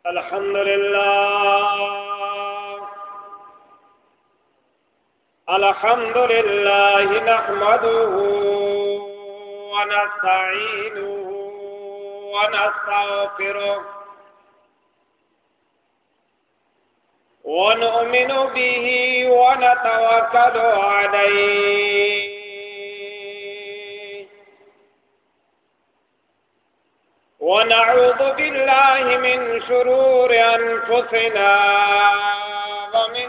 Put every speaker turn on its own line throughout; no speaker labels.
الحمد لله الحمد لله نحمده ونستعينه ونستغفره ونؤمن به ونتوكل عليه ونعوذ بالله من شرور أنفسنا ومن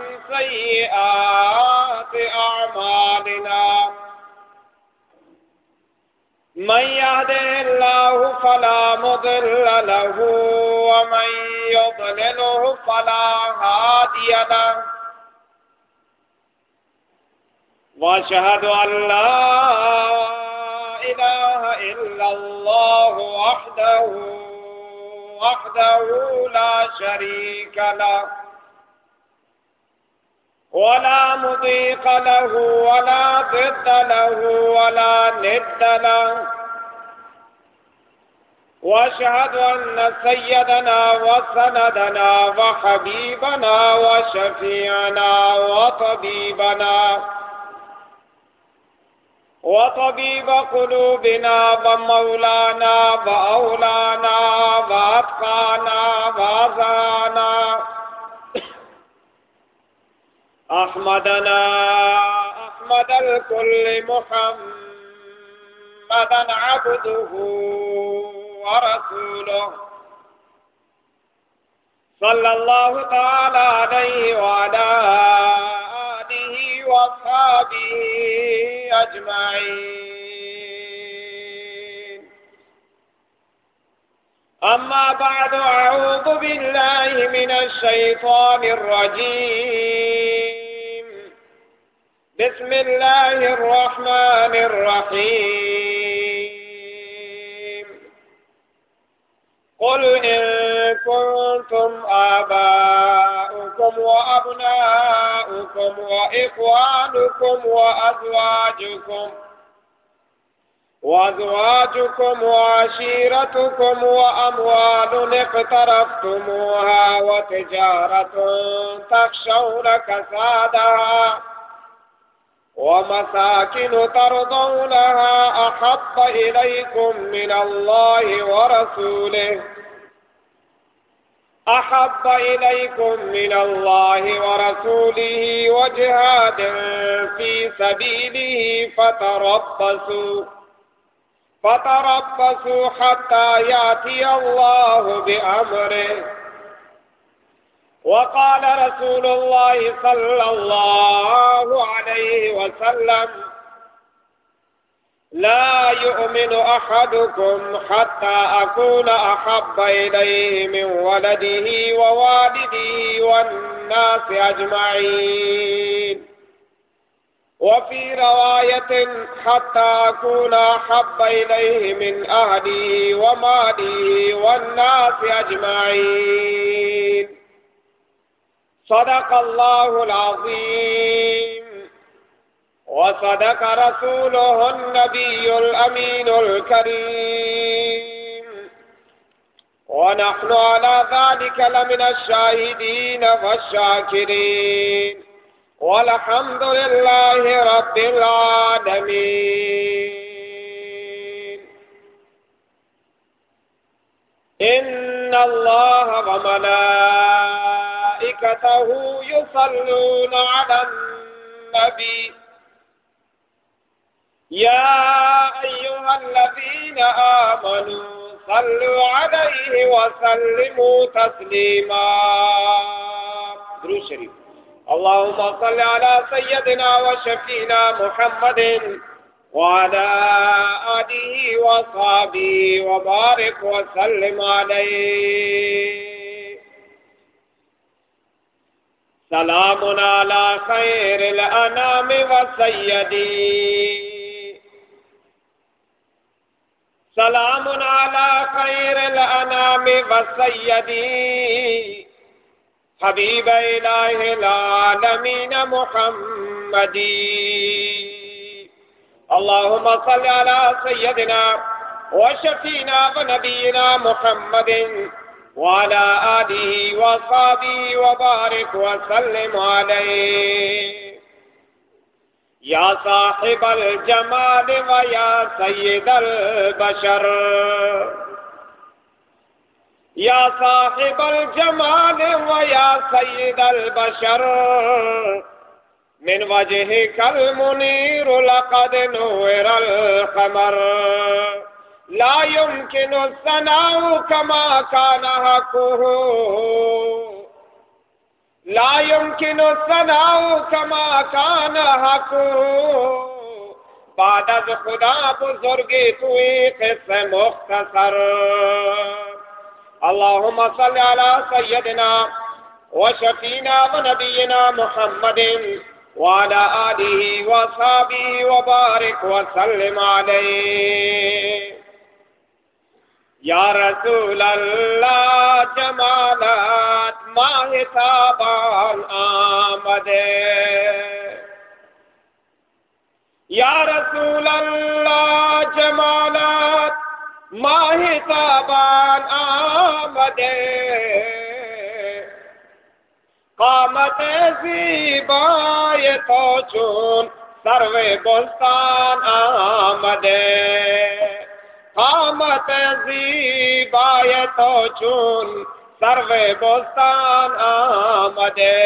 سيئات أعمالنا من يهده الله فلا مضل له ومن يضلله فلا هادي له وأشهد أن لا إله إلا الله وحده لا شريك له ولا مضيق له ولا ضد له ولا ند له وأشهد أن سيدنا وسندنا وحبيبنا وشفيعنا وطبيب قلوبنا ومولانا وأولانا وأتقانا وأزانا أحمد الكل محمدا عبده ورسوله صلى الله تعالى عليه وعلى آله وأصحابه أجمعين أما بعد أعوذ بالله من الشيطان الرجيم بسم الله الرحمن الرحيم قل إن كنتم آباؤكم وأبناؤكم وإخوانكم وأزواجكم وعشيرتكم وأموال اقترفتموها وتجارة تخشون كسادها ومساكن ترضونها أحب إليكم من الله ورسوله وجهاد في سبيله فتربصوا حتى يأتي الله بأمره وقال رسول الله صلى الله عليه وسلم لا يؤمن أحدكم حتى أكون أحب إليه من ولده ووالده والناس أجمعين وفي رواية حتى أكون أحب إليه من أهله وماله والناس أجمعين صدق الله العظيم وصدق رسوله النبي الأمين الكريم ونحن على ذلك لمن الشاهدين والشاكرين والحمد لله رب العالمين إن الله وملائكته يصلون على النبي يا أيها الذين آمنوا صلوا عليه وسلموا تسليما درود شريف اللهم صل على سيدنا وشفينا محمد وعلى آله وصحبه وبارك وسلم عليه سلام على خير الأنام وسيدي سلام على خير الأنام وسيدي حبيب إله العالمين محمد اللهم صل على سيدنا وشفينا ونبينا محمد وعلى آله وصحبه وبارك وسلم عليه يا صاحب الجمال ويا سيد البشر يا صاحب الجمال ويا سيد البشر من وجهك المنير لقد نور القمر لا يمكن الثناء كما كان حقه لا يمكن الثناء كما كان حقه بعد از خدا بزرگی توی قصه مختصر اللهم صل على سيدنا وشفينا ونبينا محمد وعلى آله وصحبه وبارك وسلم عليه یا رسول اللہ جمالات ماہ تابان آمدے یا رسول اللہ جمالات ماہ تابان آمدے قامت زیبای تو چون سرو بستان آمدے قامت زیبای تو چون سرو بستان آمدے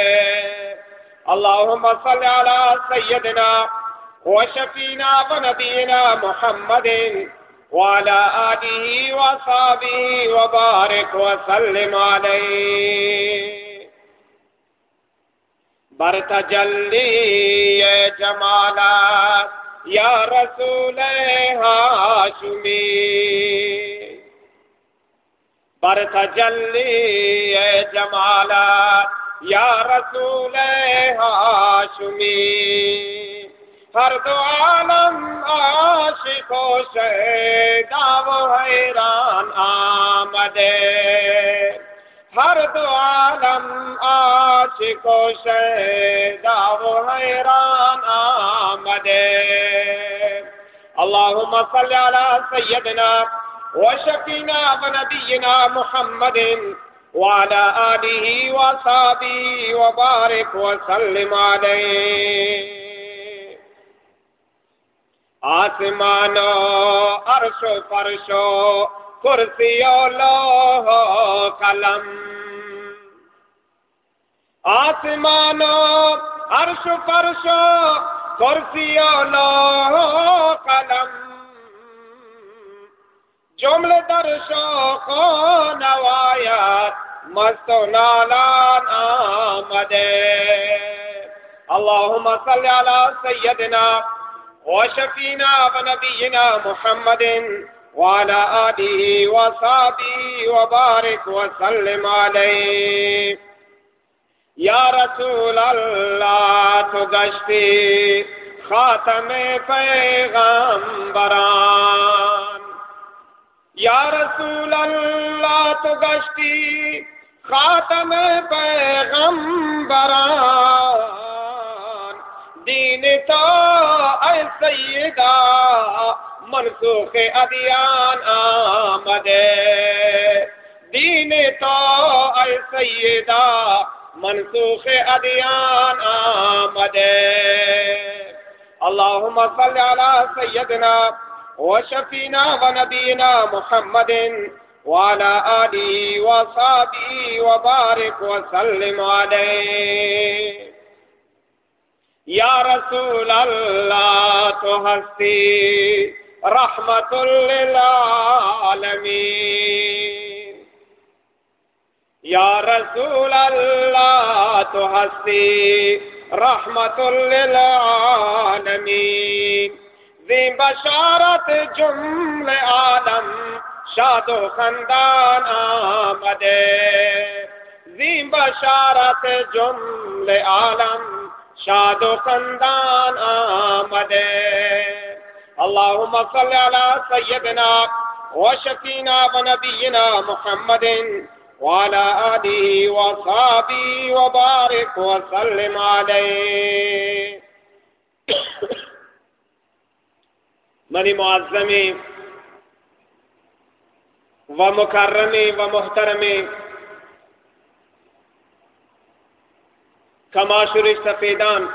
اللهم صل على سيدنا وشفينا ونبينا محمد وعلى آله وصحبه وبارك وسلم عليه برتجلی جمالات یا رسول ہاشمی برتجلی جمالات یا رسول ہاشمی ہر دو عالم عاشق و شیدا و حیران آمدے ہر دو عالم عاشق و شیدا و حیران آمدے اللهم صل على سيدنا وشفينا ونبينا محمد وعلى آله وصحبه وبارك وسلم عليه آسمان و عرش و فرش و کرسی و لوح و قلم آسمان و عرش و فرش و کرسی و لوح و قلم جمله در شوق و نوایت مست و نالان آمده اللهم صل على سيدنا وشفينا ونبينا محمد وعلى آله وصحبه وبارك وسلم عليه یا رسول اللہ تو گشتی خاتم پیغمبران یا رسول اللہ تو گشتی خاتم پیغمبران دین تو اے سیدہ منسوخ ادیان آمدے دین تو اے سیدہ منسوخ ادیان آمدے اللهم صل على سيدنا وشفينا ونبينا محمد وعلى آله وصحبه وبارك وسلم عليه یا رسول اللہ تو ہستی رحمت للعالمین یا رسول اللہ تو ہستی رحمت للعالمین ذی بشارت جمل عالم شاد و خندان آمدے ذی بشارت جمل عالم شاد و خندان آمدے اللهم صل على سيدنا وشفينا ونبينا محمد وعلى آله وصحبه وبارك وسلم عليه منی معظمی و مکرم و محترم کماشور سفیدان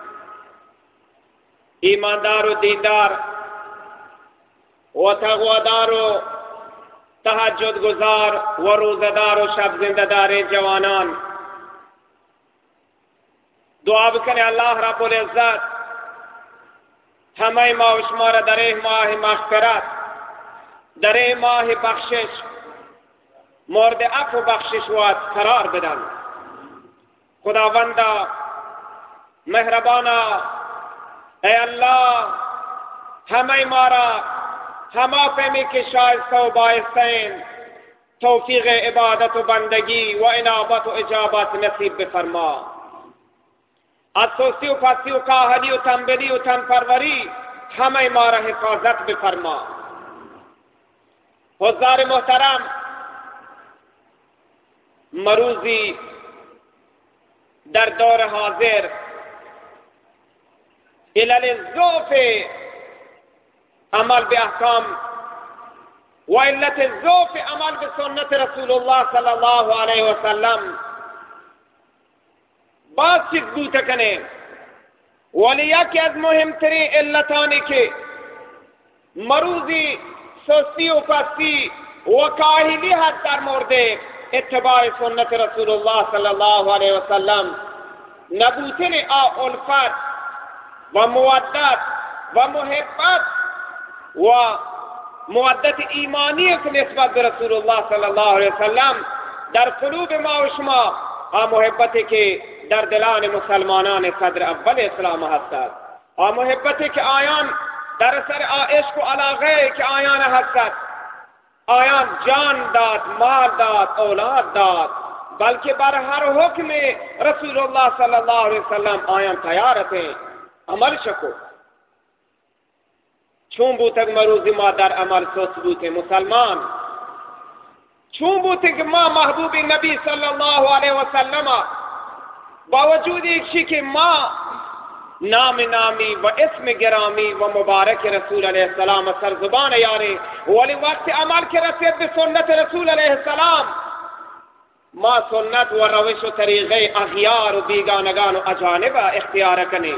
ایماندار و دیندار و تقوادار و تہجد گزار و روزدار و شب زندہ دار جوانان، دعا بکنے اللہ رب العزت ہمیں ما و شمار در ماہ مغفرت، در ماہ بخشش، مورد عفو بخشش وات قرار بدن. خداوندا مہربانا اے اللہ ہمیں مارا ہما فہمی کے شائستہ و باعثین توفیق عبادت و بندگی و انابت و اجابت نصیب بفرما. از سستی و پستی و کاہلی و تنبلی و تن پروری ہمیں مارا حفاظت بفرما. حضار محترم، مروزی در دور حاضر علل ضعف عمل باحکام و علت ضعف عمل بسنت رسول اللہ صلی اللہ علیہ وسلم بعض چیز بوتا کنے، ولی یکی از مهمترین علتانی که مروزی سستی و پستی و کاهلی هست در مورد اتباع سنت رسول اللہ صلی اللہ علیہ وسلم نبوتن الفت و مودت و محبت و مودت ایمانیت نسبت به رسول اللہ صلی اللہ علیہ وسلم در قلوب ما و شما محبتی که در دلان مسلمانان صدر اول اسلام هستند، محبتی که آیان در سر عشق و علاقه که آیان هستند، آیان جان داد، مال داد، اولاد داد، بلکہ بر ہر حکم رسول اللہ صلی اللہ علیہ وسلم آیان تیارت ہیں عمل شکو. چون بوتک مروزی ما در عمل سوس بوتے مسلمان، چون بوتک ما محبوب نبی صلی اللہ علیہ وسلم باوجود ایک کہ ما نام نامی و اسم گرامی و مبارک رسول علیہ السلام سر زبان یاری، ولی وقت عمل کے رسید بسنت رسول علیہ السلام ما سنت و روش و طریقے اغیار و بیگانگان و اجانب اختیار کنی.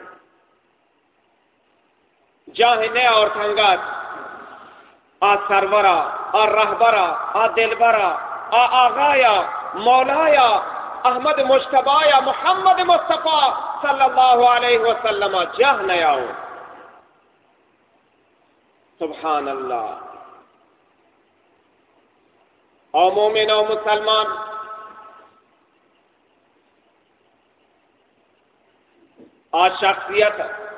جاہنے اور تھنگت آ سرورا، آ رہبرا، آ دلبرا، آ آغایا، مولایا احمد مجتبی محمد مصطفیٰ صلی اللہ علیہ وسلم جہ نیاؤ. سبحان اللہ. او مومن او مسلمان، آج شخصیت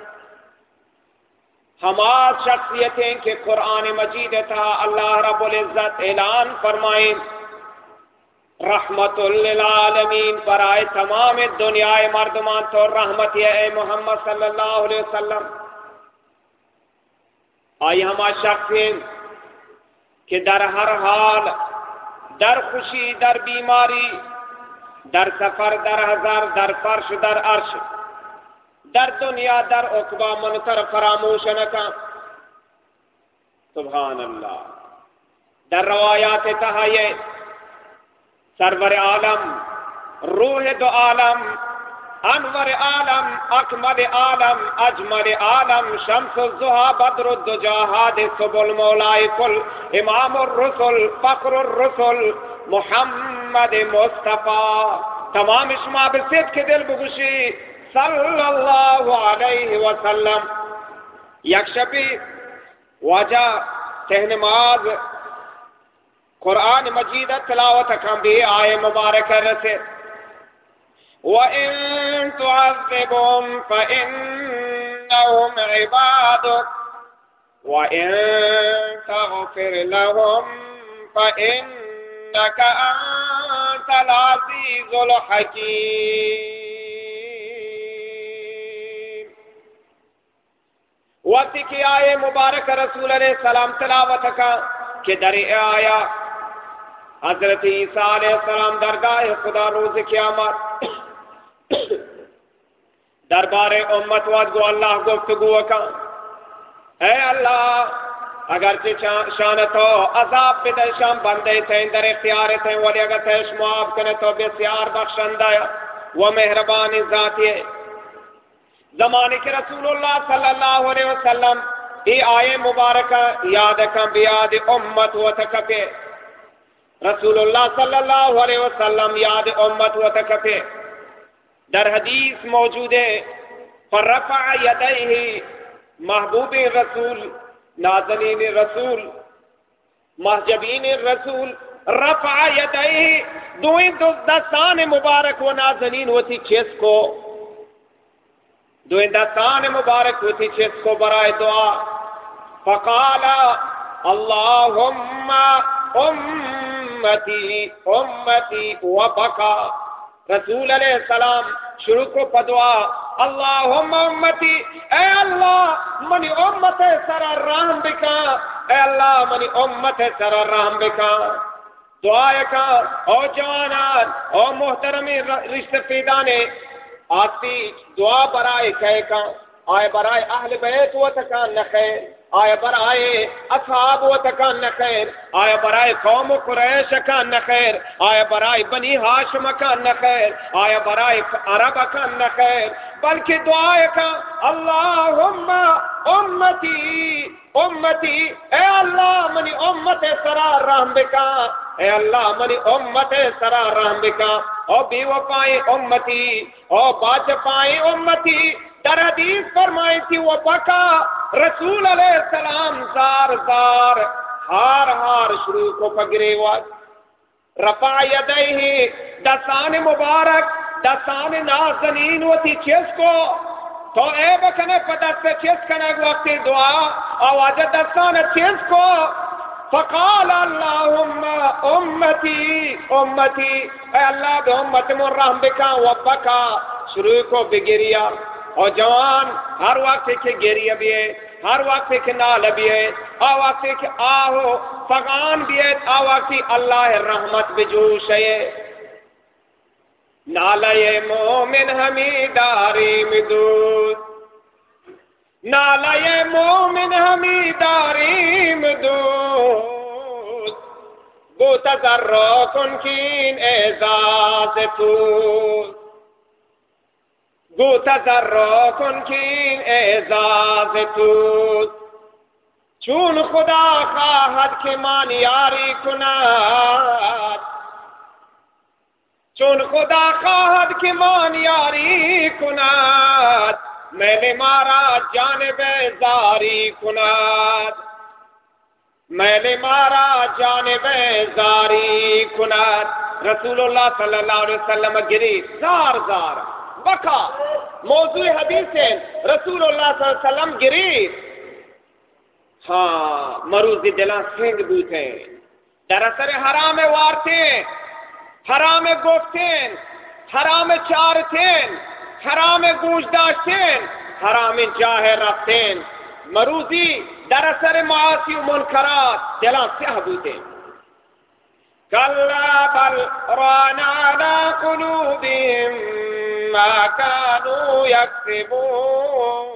ہمارا شخصیتیں کہ قرآن مجید تھا اللہ رب العزت اعلان فرمائیں رحمت للعالمین برائے تمام دنیا مردمان تو رحمت ہے اے محمد صلی اللہ علیہ وسلم. آئی ہما شخص ہیں کہ در ہر حال، در خوشی، در بیماری، در سفر، در حضر، در فرش، در عرش، در دنیا، در عقبہ منکر فراموش نکا. سبحان اللہ. در روایات تہائے سرور عالم، روح دو عالم، انور عالم، اکمل عالم، اجمل عالم، شمس الضحیٰ، بدر الدجا، حادث المولائے کل، امام الرسل، فخر الرسل، محمد مصطفیٰ تمام شما بصدق کے دل بگوشی صلی اللہ علیہ وسلم. یک شبی واجہ تہنماز قرآن مجید تلاوت کم بھی آئے مبارک رسے وَإِن تُعَذِّبْهُمْ فَإِنَّهُمْ عِبَادُكَ وَإِن تَغْفِرْ لَهُمْ فَإِنَّكَ أَنْتَ الْعَزِيزُ الْحَكِيمُ. وقت کی آئے مبارک رسول علیہ السلام تلاوت کا کہ در آیا حضرت عیسیٰ علیہ السلام درگاہ خدا روز قیامت دربار امت واد گو اللہ گفتگو کا اے اللہ اگرچہ شانتو عذاب بدے شام بندے تھے در اختیار تھے ولی اگر تیش معاف کرنے تو بسیار بخشندہ و مہربان ذاتی ہے. زمانے کے رسول اللہ صلی اللہ علیہ وسلم ای آئے مبارکہ یاد کن بیاد امت و تکفے. رسول اللہ صلی اللہ علیہ وسلم یاد امت و تکفے. در حدیث موجود ہے فرفع یدیہ محبوب رسول نازنین رسول محجبین رسول رفع یدیہ دوئیں دستان مبارک و نازنین ہوتی چیز کو دوئیں دستان مبارک ہوتی چیز کو برائے دعا. فقال اللہم امتی امتی وبکا. رسول علیہ السلام شروع کو پدعا اللہم امتی اے اللہ منی امت سرا رحم بکا اے اللہ منی امت سرا رحم بکا. دعائے کا او جوانان او محترمی رشتہ فیدانے آتی دعا برائے کہے کا آئے برائے اہل بیت و تکان نخیر آئے برائے اصحاب و تکان نخیر آئے برائے قوم قریش کان نخیر آئے برائے بنی ہاشم کان نخیر آئے برائے عرب کان نخیر بلکہ دعائے کا اللہم امتی امتی اے اللہ منی امت سرا رحم بکا اے اللہ منی امت سرا رحم بکا او بی وفائی امتی او باچ پائی امتی. در حدیث فرمائی تھی وہ بکا رسول علیہ السلام زار زار ہار ہار شروع کو پگرے وقت رفع یدیہ دستان مبارک دستان نازنین ہوتی چیز کو تو اے بکنے پدر سے چیز کنے وقت دعا آواز دستان چیز کو فقال اللہم امتی امتی اے اللہ بے امت من رحم بکا وبکا شروع کو بگریا. اور جوان ہر وقت کے گریہ بھی ہے ہر وقت کے نال بھی ہے آ وقت کے آہو فغان بھی ہے آ وقت اللہ رحمت بجوش ہے. نالے مومن ہمیں داری مدود نالے مومن ہمیں داری مدود گو تذرکن کین اعزاز تو گو تذرکن کین اعزاز تو چون خدا خواہد کہ مان یاری کناد چون خدا خواہد کہ مان یاری کناد میں نے مارا جانب زاری کناد میں نے مارا جانب زاری کناد. رسول اللہ صلی اللہ علیہ وسلم گری زار زار بکا موضوع حدیث ہے رسول اللہ صلی اللہ علیہ وسلم گری ہاں مروزی دلان سنگ بوتیں دراصل حرام وارتیں حرام گفتیں حرام چارتیں حرام گوش داشتیں حرام جاہ رفتیں مروزی دراصل معاصی و منکرات دلان سیاہ بوتیں. کلا بل ران علی قلوبہم ما كانوا يكسبون.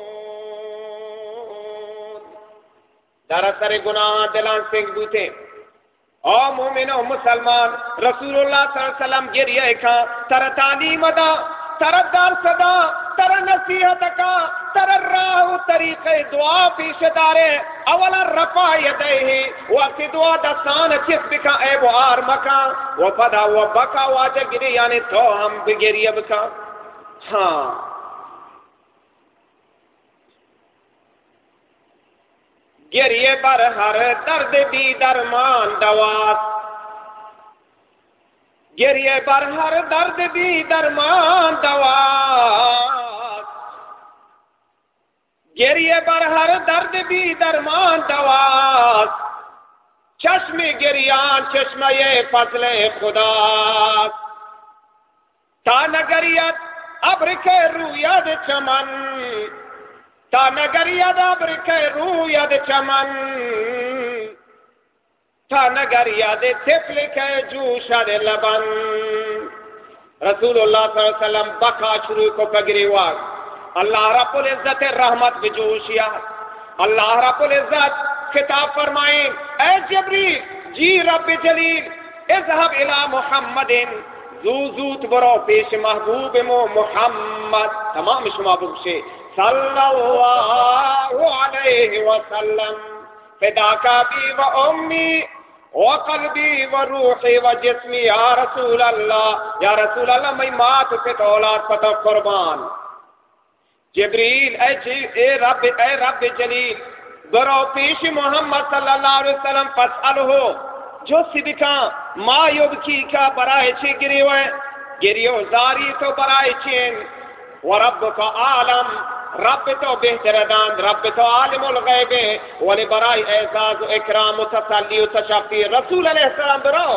دراصل گناہ دلان سنگ بوتے او مومن و مسلمان رسول اللہ صلی اللہ علیہ وسلم گریہ کا تر تعلیم دا تر درس دا تر نصیحت کا تر راہ طریق دعا پیش دارے اولا رفع یدیہ وقت دعا دستان چس بکا اے بوار مکا وفدا وبکا واجہ گری یعنی تو ہم بگریہ بکا. ہاں گریے بر ہر درد بھی درمان دوات گریے بر ہر درد بھی درمان دوات گریے بر ہر درد بھی درمان دوات چشم گریان چشمہ فضل خدا تا نگریت ابر کے روید چمن تا نگریت ابر کے روید چمن تا نگریت طفل کے جوشد لبن. رسول اللہ صلی اللہ علیہ وسلم بکا شروع کو پگری وقت اللہ رب العزت رحمت بجوشیا اللہ رب العزت خطاب فرمائیں اے جبریل جی رب جلیل اذهب الى محمد زوزوت برو پیش محبوب محمد تمام شما بخشے صلی اللہ علیہ وسلم فداک بی و امی وقلبی و روحی و جسمی یا رسول اللہ میں مات پہ اولاد پتہ قربان جبریل اے رب جلیل برو پیش محمد صلی اللہ علیہ وسلم فاسألہو جو صدقہ ما یبکی کا برائے چھے گریو زاری تو برائے چھین وربک عالم رب تو بہتر دان رب تو عالم الغیب ولی برائے اعزاز و اکرام و تسلی و تشفی رسول علیہ السلام برو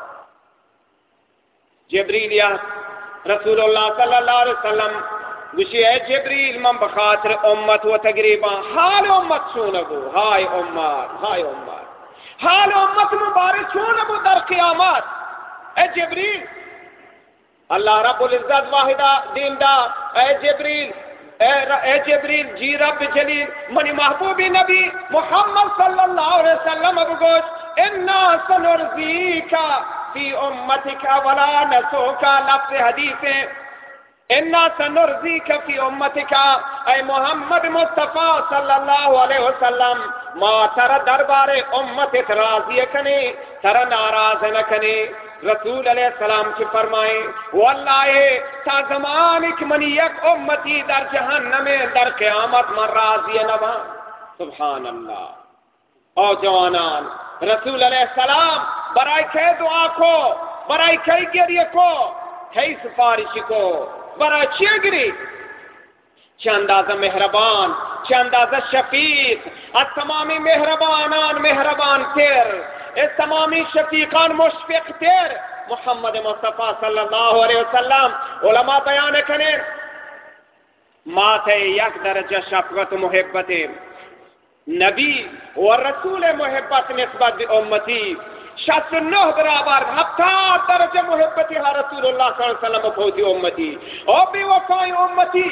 جبریل یا رسول اللہ صلی اللہ علیہ وسلم گوشی اے جبریل من بخاطر امت و تقریبا حال امت سونگو ہائے امت حال امت مبارک سونگو در قیامت اے جبریل اللہ رب العزت واحدہ دیندار اے جبریل جی رب جلیل منی محبوبی نبی محمد صلی اللہ علیہ وسلم بگوش انا سنرزیکا فی امتکا ولا نسوکا لفظ حدیث انا سنرزیکا فی امتکا اے محمد مصطفیٰ صلی اللہ علیہ وسلم ما تر دربار امت راضی کنے تر ناراض نہ کنے رسول علیہ السلام کی فرمائیں واللہ تا زمانک من یک امتی در جہنم در قیامت من راضی نبا سبحان اللہ او جوانان رسول علیہ السلام برائے کئی دعا کو برائے کئی گریہ کو کئی سفارش کو برائے چیئے گری چاندازہ مہربان چاندازہ شفیق از تمامی مہربانان مہربان تیر اس تمامی شفیقان مشفق تیر محمد مصطفیٰ صلی اللہ علیہ وسلم علماء بیان کریں ماتے یک درجہ شفقت و محبت نبی و رسول محبت نسبت بھی امتی 69 برابر 70 درجہ محبتی ہے رسول اللہ صلی اللہ علیہ وسلم پہنچی امتی اور بھی وفائی امتی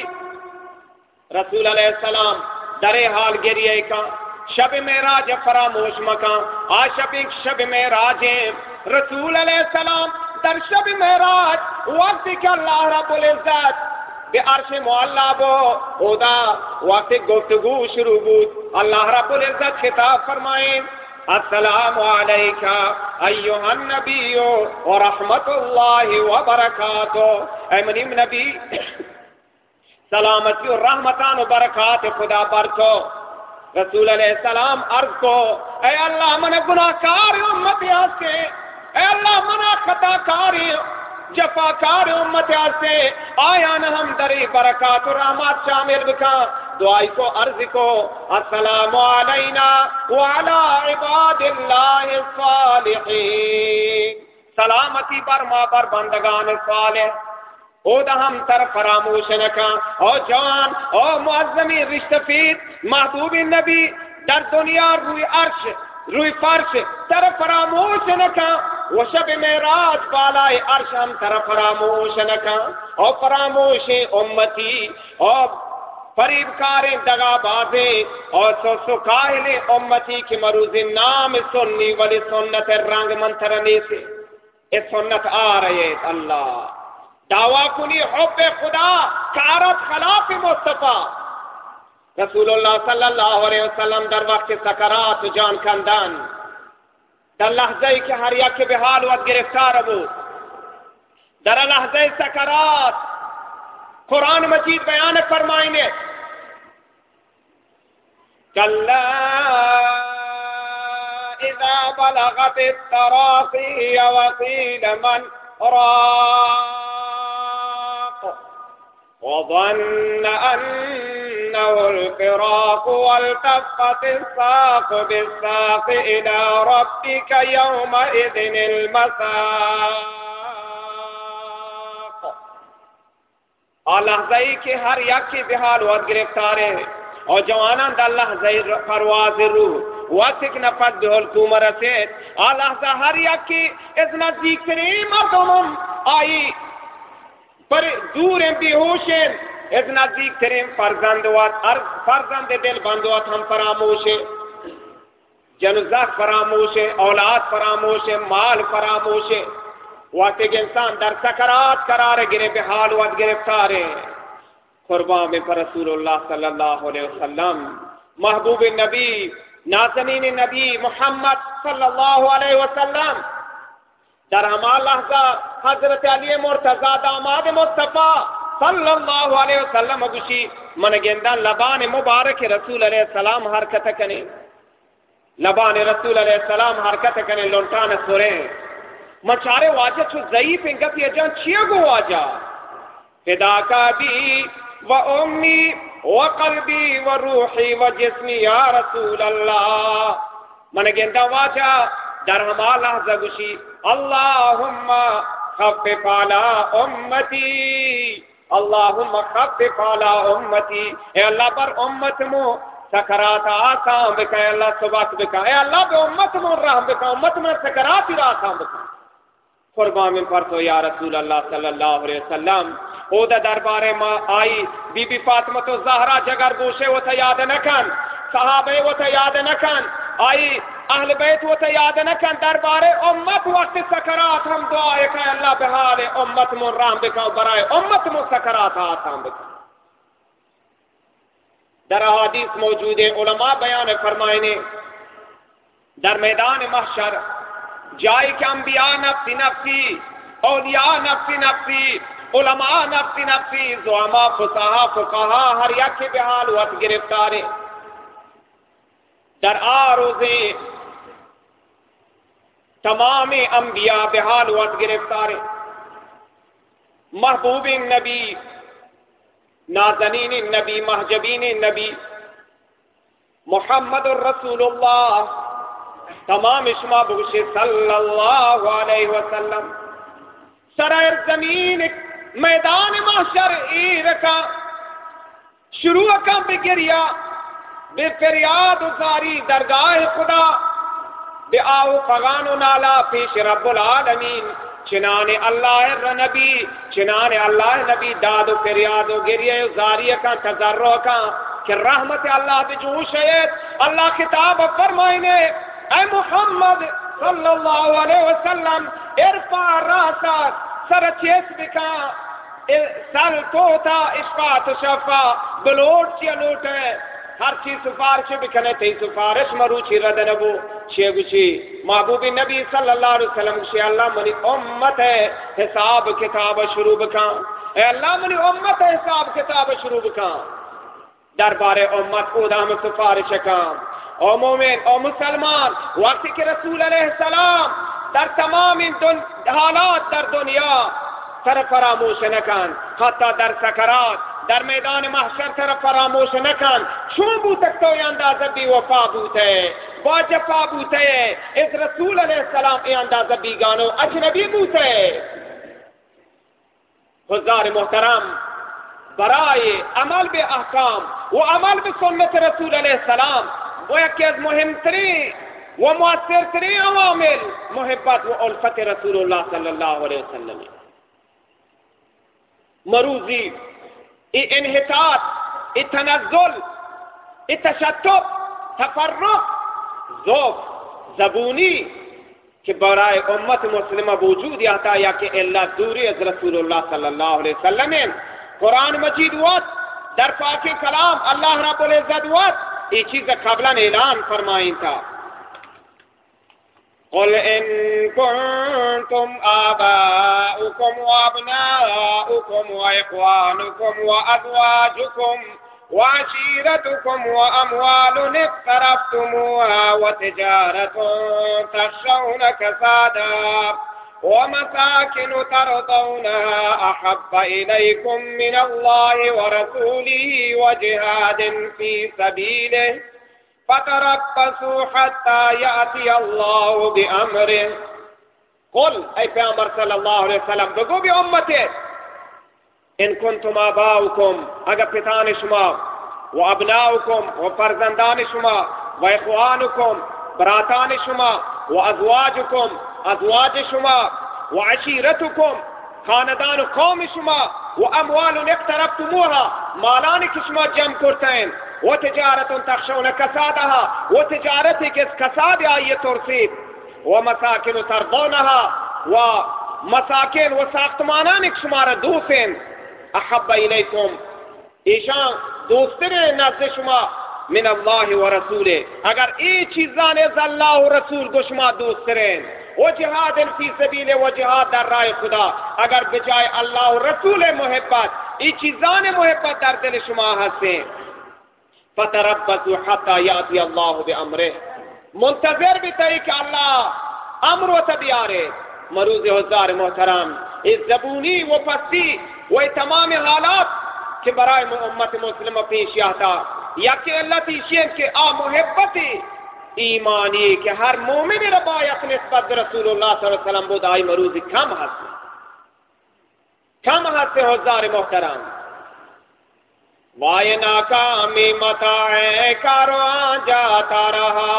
رسول علیہ السلام در حال گریے کا شب معراج فراموش مکان شب معراج رسول علیہ السلام در شب معراج وقت کہ اللہ رب العزت بے عرش معلا بو خدا وقت گفتگو شروع بود اللہ رب العزت خطاب فرمائیں السلام علیکہ ایہا النبی ورحمت اللہ وبرکاتہ اے منیم نبی سلامتی و رحمتان و برکات خدا پر تو رسول علیہ السلام عرض کو اے اللہ من گناہکار امتی آسے اے اللہ من خطا کاری جفاکار امتی آسے آیا نہ ہم دری برکات و رحمت شامل بکا دعائی کو عرض کو السلام علینا وعلا عباد اللہ الصالحین سلامتی بر ما بر بندگان صالح او دا ہم تر فراموش نکا او جان او معظمی رشتفید محبوب نبی در دنیا روی عرش روی فرش تر فراموش نکا و شب معراج بالائے عرش ہم تر فراموش نکا او فراموش امتی او فریب کاریں دگا بازیں اور سو کاہل امتی کی مروز نام سنی ولی سنت رنگ منترنے سے اس سنت آ رہے اللہ دعویٰ کنی حب خدا کارت خلاف مصطفیٰ رسول اللہ صلی اللہ علیہ وسلم در وقت سکرات جان کندن در لحظے کہ ہر یک کے بحال وقت گرفتار ابو در لحظے سکرات قرآن مجید بیان فرمائنے کلا اذا بلغت التراقی وقیل من راق وظن أنه الفراق والتفت الساق بالساق إلى ربك يومئذ المساق اور لحظائی کے ہر یک کی بحال وقت گرفتارے اور جوانان دا لحظائی پرواز روح وقت نفت دہل کومر رسید اور لحظہ ہر یک کی از نزدیک ترین مردمم آئی پر دور بیہوشیں از نزدیک ترین فرزند دل بندوات ہم فراموش جنزاق فراموش ہے، اولاد فراموش ہے، مال فراموش ہے، وقت کہ انسان در سکرات قرار گرے بحال وقت گرفتار ہے. قربان پر رسول اللہ صلی اللہ علیہ وسلم محبوب نبی نازنین نبی محمد صلی اللہ علیہ وسلم در ہما لحظہ حضرت علی مرتضی داماد مصطفیٰ صلی اللہ علیہ وسلم گوشی من گندہ لبان مبارک رسول علیہ السلام حرکت کنے، لبان رسول علیہ السلام حرکت کنے لنٹان سوریں مچارے واجہ چھو ضعیف انگت یہ جان چیئے گو واجہ فداکا بھی و امی و قلبی و روحی و جسمی یا رسول اللہ. من گندہ واجہ در ہما لحظہ گوشی اللہم خفف علی امتی، اللہم خفف علی امتی، اے اللہ پر امت مو سکرات آسان بکا، اے اللہ صبح بکا، اے اللہ بے امت مو رحم بکا، امت میں سکرات ہی آسان بکا. قربان من پر تو یا رسول اللہ صلی اللہ علیہ وسلم او دا دربار ما آئی بی بی فاطمہ تو زہرا جگر گوشے وہ تا یاد نکن، صحابے وہ تا یاد نکن، آئی اہل بیت وہ تا یاد نکن، دربار امت وقت سکرات ہم دعائے کہ اللہ بحال امت من رحم بکا برائے امت من سکرات آسان بکا. در حدیث موجود ہے، علماء بیان فرمائنے در میدان محشر جائے کہ انبیاء نفسی نفسی، اولیاء نفسی نفسی، علماء نفسی نفسی، زعماء فصحاء فقہا ہر یک کے بحال وقت گرفتارے. در آروزیں تمام انبیاء بحال وقت گرفتارے. محبوب نبی نازنین نبی محجبین نبی محمد الرسول اللہ تمام اشما بوش صلی اللہ علیہ وسلم سرائر زمین میدان محشر ایرکا شروع کا بگریا بے فریاد زاری درگاہ خدا بے آو فغان و نالا پیش رب العالمین چنانے اللہ نبی چنانے اللہ نبی داد و فریاد و گریہ و زاری کا تضرع کا کہ رحمت اللہ بجوش ہے. اللہ خطاب فرمائنے اے محمد صلی اللہ علیہ وسلم ارفع راسک، سر چیس بکا، سر توتا اشفاعت شفا، بلوٹ چی لوٹ ہے، ہر چیز سفارش بکنے تی سفارش مروچی ردنبو چی گوشی محبوب نبی صلی اللہ علیہ وسلم گوشی اللہ منی امت ہے حساب کتاب شروع بکا، اے اللہ منی امت ہے حساب کتاب شروع بکا. دربار امت خدا ہم سفارش کام او مومن او مسلمان وقت کہ رسول علیہ السلام در تمام حالات در دنیا سر فراموش نکن، حتی در سکرات در میدان محشر سر فراموش نکن. چون بو تک تو اندازہ بھی وفا بوتے با جفا بوتے اس رسول علیہ السلام ای اندازہ بھی گانو اجنبی بوتے. حضار محترم برائے عمل بے احکام و عمل بے سنت رسول علیہ السلام وہ یکی از مهمترین و مؤثرترین عوامل محبت و الفت رسول اللہ صلی اللہ علیہ وسلم. مروزی ای انحطاط، ای تنزل، ای تشتت، تفرق، ذوق زبونی کہ برائے امت مسلمہ وجود یاتا یا کہ اللہ دوری از رسول اللہ صلی اللہ علیہ وسلم. قرآن مجید وقت در پاک کلام اللہ رب العزت وقت یہ چیز قبلا اعلان فرمائیں تھا قل ان کنتم آباؤکم وابناؤکم واخوانکم وازواجکم وعشيرتكم وأموال اقترفتموها وتجارة تخشون كسادها ومساكن ترضونها أحب إليكم من الله ورسوله وجهاد في سبيله فتربصوا حتى يأتي الله بأمره. قل أي پیغمبر صلی اللہ علیہ وسلم بگو بھی امتے ان کنتم آباؤکم اگر پتان شما و ابناؤکم و فرزندان شما و اخوانکم براتان شما و ازواجکم ازواج شما و عشیرتکم خاندان و قوم شما و اموال اقترفتموها مالان که شما جمع کرتین وہ تجارت تخشون کسادها، وہ تجارتی کہ اس کساد آئیے ترسید، ومساکن ترضونها، و مساکن و ساختمانان ایک شمارا دوسین، احب الیکم ایشان دوسترے نزد شما من اللہ و رسولے، اگر ای چیزان از اللہ و رسول کو شما دوسترین، و جہاد فی سبیل و جہاد در راہ خدا، اگر بجائے اللہ و رسول محبت ای چیزان محبت در دل شما ہستیں، فتربصوا حتی یاتی اللہ بامرہ، منتظر بھی تئی کہ اللہ امر و تبیارے۔ مروز حضار محترم، اس زبونی و پستی و تمام حالات کہ برائے امت مسلم پیش آتا، یا کہ اللہ تیشین کہ محبت ایمانی کہ ہر مومن ربایت نسبت رسول اللہ صلی اللہ علیہ وسلم بدائی مروز کم ہستے حضار محترم۔ وائے ناکامی متاع کاروان جاتا رہا،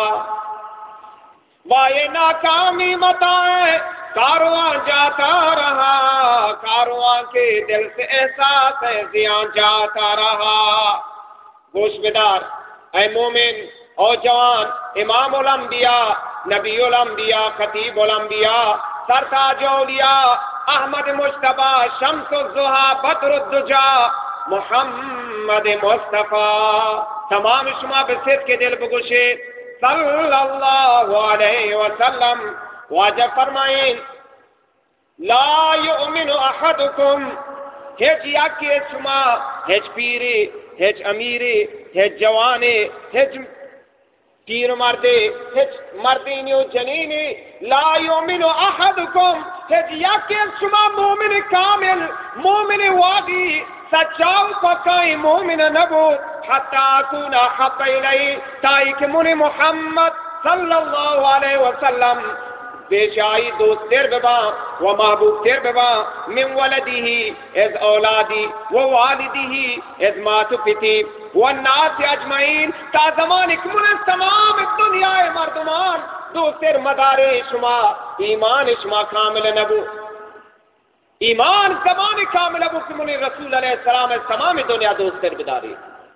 وائے ناکامی متاع کاروان جاتا رہا، کاروان کے دل سے احساس زیان جاتا رہا۔ گوش بدار اے مومن او جوان، امام الانبیاء، نبی الانبیاء، خطیب الانبیاء، سرتاج اولیاء، احمد مجتبی، شمس الضحیٰ، بدر الدجا، محمد مصطفیٰ، تمام شما بصدق کے دل بگوشے صلی اللہ علیہ وسلم، واجہ فرمائیں لا یؤمن احدکم، ہیچ یاکی شما، ہیچ پیری، ہیچ امیری، ہیچ جوانے، ہیچ پیر مردے، ہیچ مردینی و جنینی، لا یؤمن احدکم، ہیچ یاکی شما مومن کامل، مومن وادی، سچاو پکائی مومن نبو، حتی اکون احب الی، تائی کہ من محمد صلی اللہ علیہ وسلم بیشائی دوست تیر ببا و محبوب تیر ببا من ولدی از اولادی و والدی از ماتو پتی و الناس اجمعین، تا زمان اکمن تمام دنیا مردمان دوست تیر مدار شما ایمان شما کامل نبو، ایمان زمان کامل نبو کہ من رسول علیہ السلام تمام دنیا دوست تیر بداری۔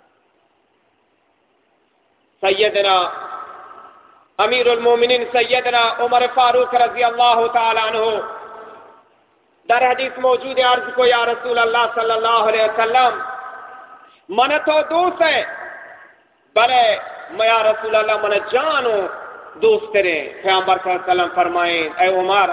سیدنا امیر المومنین سیدنا عمر فاروق رضی اللہ تعالیٰ عنہ در حدیث موجود عرض کو یا رسول اللہ صلی اللہ علیہ وسلم من تو دوست ہے، بلے میں یا رسول اللہ من جانو دوست کریں، پیغمبر صلی اللہ علیہ وسلم فرمائیں اے عمر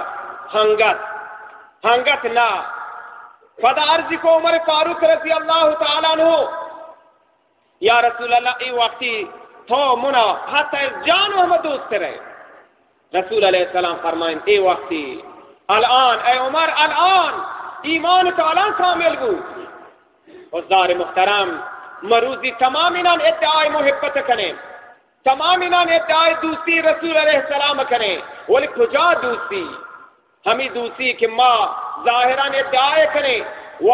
ہنگت نہ، فدا عرض کو عمر فاروق رضی اللہ تعالیٰ عنہ یا رسول اللہ ای وقتی تو منا حتی جانو ہم دوست رہے، رسول علیہ السلام فرمائیں اے وقتی الان اے عمر الان ایمان تو الان کامل گو۔ حضار محترم، مروزی تمام انان ادعائی محبت کریں، تمام انان ادعائی دوستی رسول علیہ السلام کریں، ولی کجا دوستی؟ ہمیں دوستی کہ ماں ظاہران ادعائی کریں و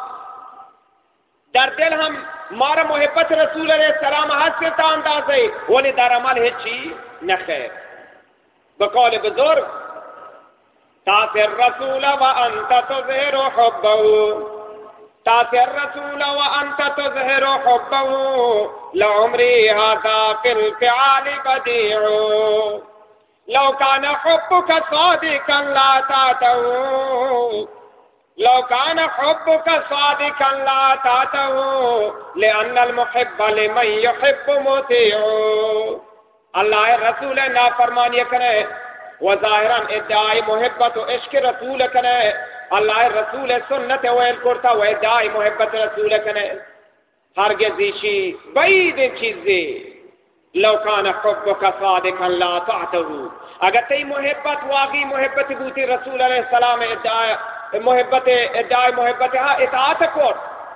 در دل ہم مارا محبت رسول علیہ السلام حسیتا انداز ہے، ولی در عمل ہے چی نخیر۔ بقول بزرگ تاثر رسول وانت تظہر حبه، تاثر رسول وانت تظہر حبه، لعمری هذا في الفعال بديع، لو كان حبك صادقا لا تاته، لو كان حبك صادقا لا تاته، لأن المحب لمن يحب مطيع۔ اللہ رسول نافرمانی کرے و ظاہراً ادعائی محبت و عشق رسول کرے، اللہ رسول سنت ویل کرتا و ادعائی محبت رسول کرے، ہرگز ایشی بعید چیزیں لو كان حبك صادقا لا تاته، اگر تی محبت واقعی محبت بوتی رسول علیہ السلام ادعائی محبت اطاعت کر،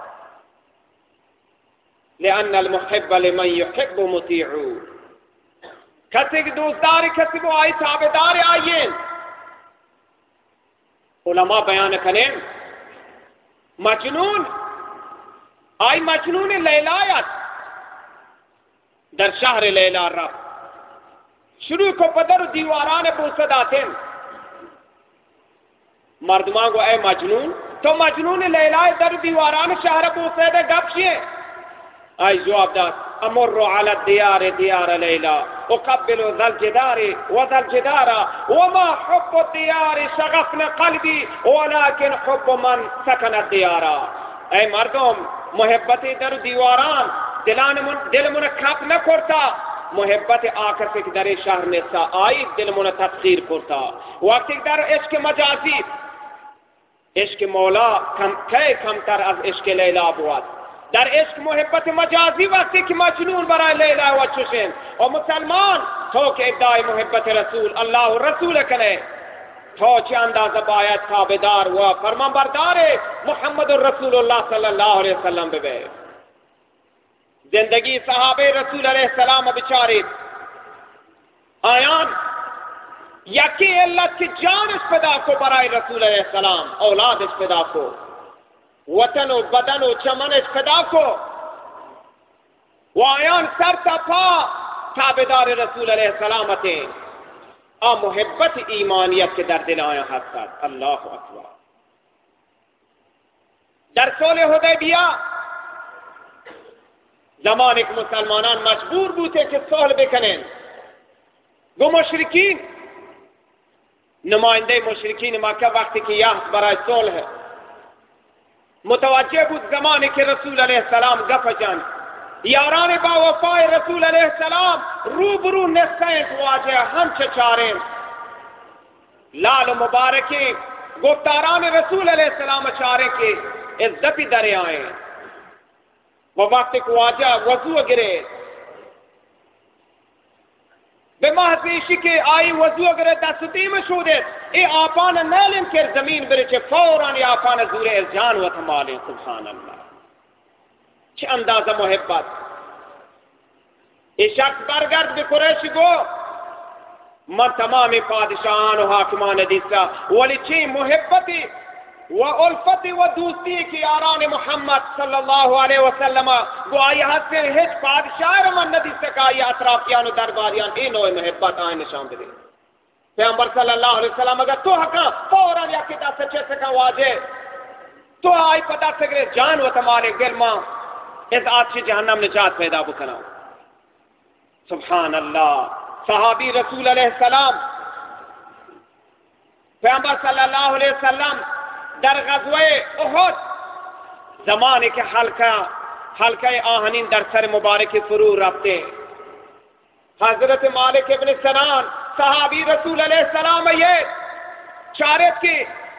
لأن المحب لمن يحب مطيع، کسی کی دوستدار کسی کو آئی تابدار آئین۔ علماء بیان کریں مجنون آئی مجنون لیلایت در شہر لیلا رفت، شروع کو پدر دیواران بوسد آتے ہیں، مردمان کو اے مجنون تو مجنون لیلای در دیواران شہر بوسد گپ شیئے، آئی جواب داد امر على الديار ديار ليلى اقبل ذا الجدار وذا الجدار وما حب الديار شغفنا قلبي ولكن حب من سكن الديار. اے مردم، محبت در دیواران دل من کپ نہ کرتا، محبت آکس ایک در شہر نسا آئی دل من تفسیر کرتا. وقت ایک در عشق مجازی، عشق مولا کم تر از عشق لیلا بود. در عشق محبت مجازی وقتی کہ مجنون برای لیلا و چشن. اور مسلمان تو کہ ادعای محبت رسول اللہ و رسول کنے، تو چی اندازہ باید تابدار و فرمانبردار محمد رسول اللہ صلی اللہ علیہ وسلم بے. زندگی صحابہ رسول علیہ السلام بچارید آیان یکی علت کی جان اس پدا کو برای رسول علیہ السلام، اولاد اس پدا کو، وطن و بدن و چمن اس پدا کو، و آیان سر تا پا تابدار رسول علیہ السلام تھے. محبت ایمانیت کے در دل آیا حسد. اللہ اکبر. در صلح حدیبیہ زمان ایک مسلمانان مجبور بوتے کہ صلح بکنیں. وہ مشرکین نمائندے مشرکین مکہ وقتی کہ یہ برای صلح ہے متوجہ بود زمانے کے رسول علیہ السلام گف جان یاران با وفای رسول علیہ السلام روبرو نسائیں واجہ ہم چچاریں لال مبارکی گفتاران رسول علیہ السلام چارے کے عزتی درے آئیں. وہ وقت کو واجہ وضو گرے بے محضیشی کے آئی وضو گرے دستی میں شودت اے آپان نیلن کر زمین برچے فوراً ای آپان زور ازجان و تمالیں. سبحان اللہ، چھ اندازہ محبت. یہ شخص برگرد بھی قریش گو من تمام پادشاہان و حاکمان دیسا ولی چھ محبتی و الفتی و دوستی کی یاران محمد صلی اللہ علیہ وسلم گو آئی حد سے ہیچ پادشاہ رمان ندی سکا یہ اطرافیان و درباریان ای نوع محبت آئین نشان دے. پیغمبر صلی اللہ علیہ وسلم اگر تو حقا فوراً یا کتا سچے سکا واجہ تو آئی پتا سکرے جان و تمالے گرما اس آج جہنم نجات پیدا بکنا. سبحان اللہ. صحابی رسول علیہ السلام پیغمبر صلی اللہ علیہ وسلم در غزوہ احد زمانے کے حلقہ آہنین در سر مبارک فرو رفتے. حضرت مالک ابن سنان صحابی رسول علیہ السلام یہ چارت کی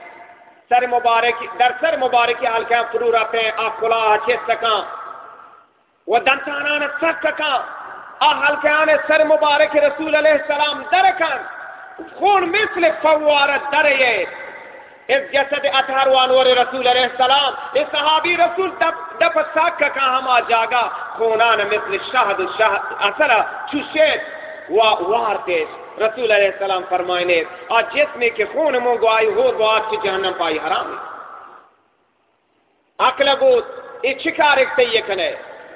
در سر مبارک حلقہ فرو رفتے ہیں. آپ کلاہ چیز سکاں و دنتانان سککاں حلقیان سر مبارک رسول علیہ السلام درکن خون مثل فوارت درے اس جسد اطہر وانور رسول علیہ السلام اس صحابی رسول دپ سککاں ہما جاگا خونان مثل شہد اصلا چوشید و وارتش رسول علیہ السلام فرمائنے آج جسمے کے خون مونگو آئی ہو دو آج کی جہنم پائی حرام ہے. عقل بود یہ چکار ایک تیئے کنے